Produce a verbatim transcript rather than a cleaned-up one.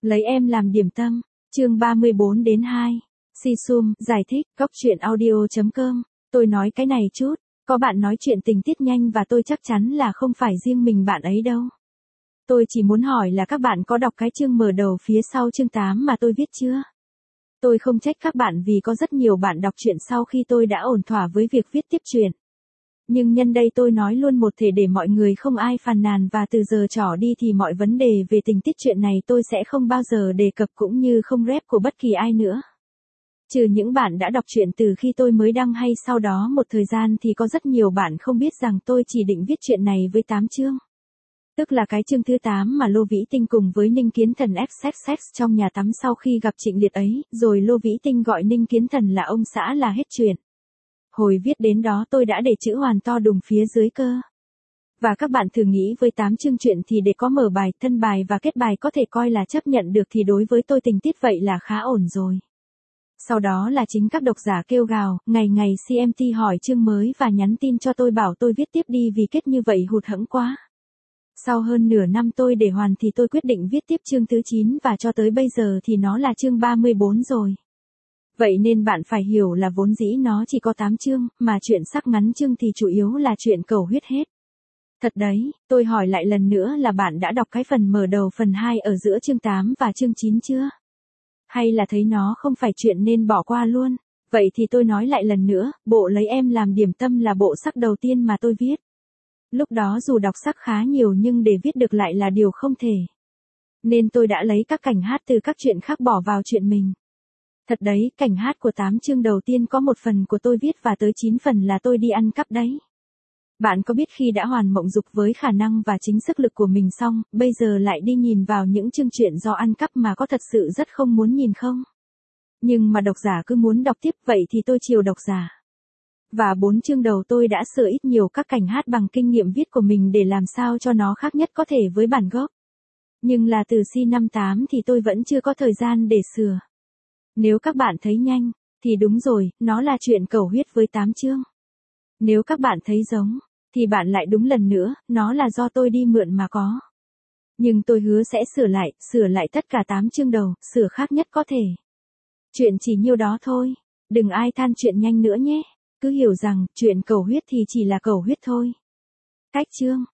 Lấy em làm điểm tâm, chương ba mươi bốn đến hai. Sisum, giải thích, góc truyện audio.com. Tôi nói cái này chút, có bạn nói chuyện tình tiết nhanh và tôi chắc chắn là không phải riêng mình bạn ấy đâu. Tôi chỉ muốn hỏi là các bạn có đọc cái chương mở đầu phía sau chương tám mà tôi viết chưa? Tôi không trách các bạn vì có rất nhiều bạn đọc truyện sau khi tôi đã ổn thỏa với việc viết tiếp truyện. Nhưng nhân đây tôi nói luôn một thể để mọi người không ai phàn nàn và từ giờ trở đi thì mọi vấn đề về tình tiết truyện này tôi sẽ không bao giờ đề cập cũng như không rep của bất kỳ ai nữa. Trừ những bạn đã đọc truyện từ khi tôi mới đăng hay sau đó một thời gian thì có rất nhiều bạn không biết rằng tôi chỉ định viết truyện này với tám chương. Tức là cái chương thứ tám mà Lô Vĩ Tinh cùng với Ninh Kiến Thần ép xê ích xê trong nhà tắm sau khi gặp Trịnh Liệt ấy, rồi Lô Vĩ Tinh gọi Ninh Kiến Thần là ông xã là hết chuyện. Hồi viết đến đó tôi đã để chữ hoàn to đùng phía dưới cơ. Và các bạn thử nghĩ với tám chương truyện thì để có mở bài, thân bài và kết bài có thể coi là chấp nhận được thì đối với tôi tình tiết vậy là khá ổn rồi. Sau đó là chính các độc giả kêu gào, ngày ngày xê em tê hỏi chương mới và nhắn tin cho tôi bảo tôi viết tiếp đi vì kết như vậy hụt hẫng quá. Sau hơn nửa năm tôi để hoàn thì tôi quyết định viết tiếp chương thứ chín và cho tới bây giờ thì nó là chương ba mươi bốn rồi. Vậy nên bạn phải hiểu là vốn dĩ nó chỉ có tám chương, mà chuyện sắc ngắn chương thì chủ yếu là chuyện cầu huyết hết. Thật đấy, tôi hỏi lại lần nữa là bạn đã đọc cái phần mở đầu phần hai ở giữa chương tám và chương chín chưa? Hay là thấy nó không phải chuyện nên bỏ qua luôn? Vậy thì tôi nói lại lần nữa, bộ Lấy Em Làm Điểm Tâm là bộ sắc đầu tiên mà tôi viết. Lúc đó dù đọc sắc khá nhiều nhưng để viết được lại là điều không thể. Nên tôi đã lấy các cảnh hát từ các chuyện khác bỏ vào chuyện mình. Thật đấy, cảnh hát của tám chương đầu tiên có một phần của tôi viết và tới chín phần là tôi đi ăn cắp đấy. Bạn có biết khi đã hoàn mộng dục với khả năng và chính sức lực của mình xong, bây giờ lại đi nhìn vào những chương truyện do ăn cắp mà có thật sự rất không muốn nhìn không? Nhưng mà độc giả cứ muốn đọc tiếp vậy thì tôi chiều độc giả. Và bốn chương đầu tôi đã sửa ít nhiều các cảnh hát bằng kinh nghiệm viết của mình để làm sao cho nó khác nhất có thể với bản gốc. Nhưng là từ C năm tám thì tôi vẫn chưa có thời gian để sửa. Nếu các bạn thấy nhanh, thì đúng rồi, nó là chuyện cầu huyết với tám chương. Nếu các bạn thấy giống, thì bạn lại đúng lần nữa, nó là do tôi đi mượn mà có. Nhưng tôi hứa sẽ sửa lại, sửa lại tất cả tám chương đầu, sửa khác nhất có thể. Chuyện chỉ nhiêu đó thôi, đừng ai than chuyện nhanh nữa nhé. Cứ hiểu rằng, chuyện cầu huyết thì chỉ là cầu huyết thôi. Cách chương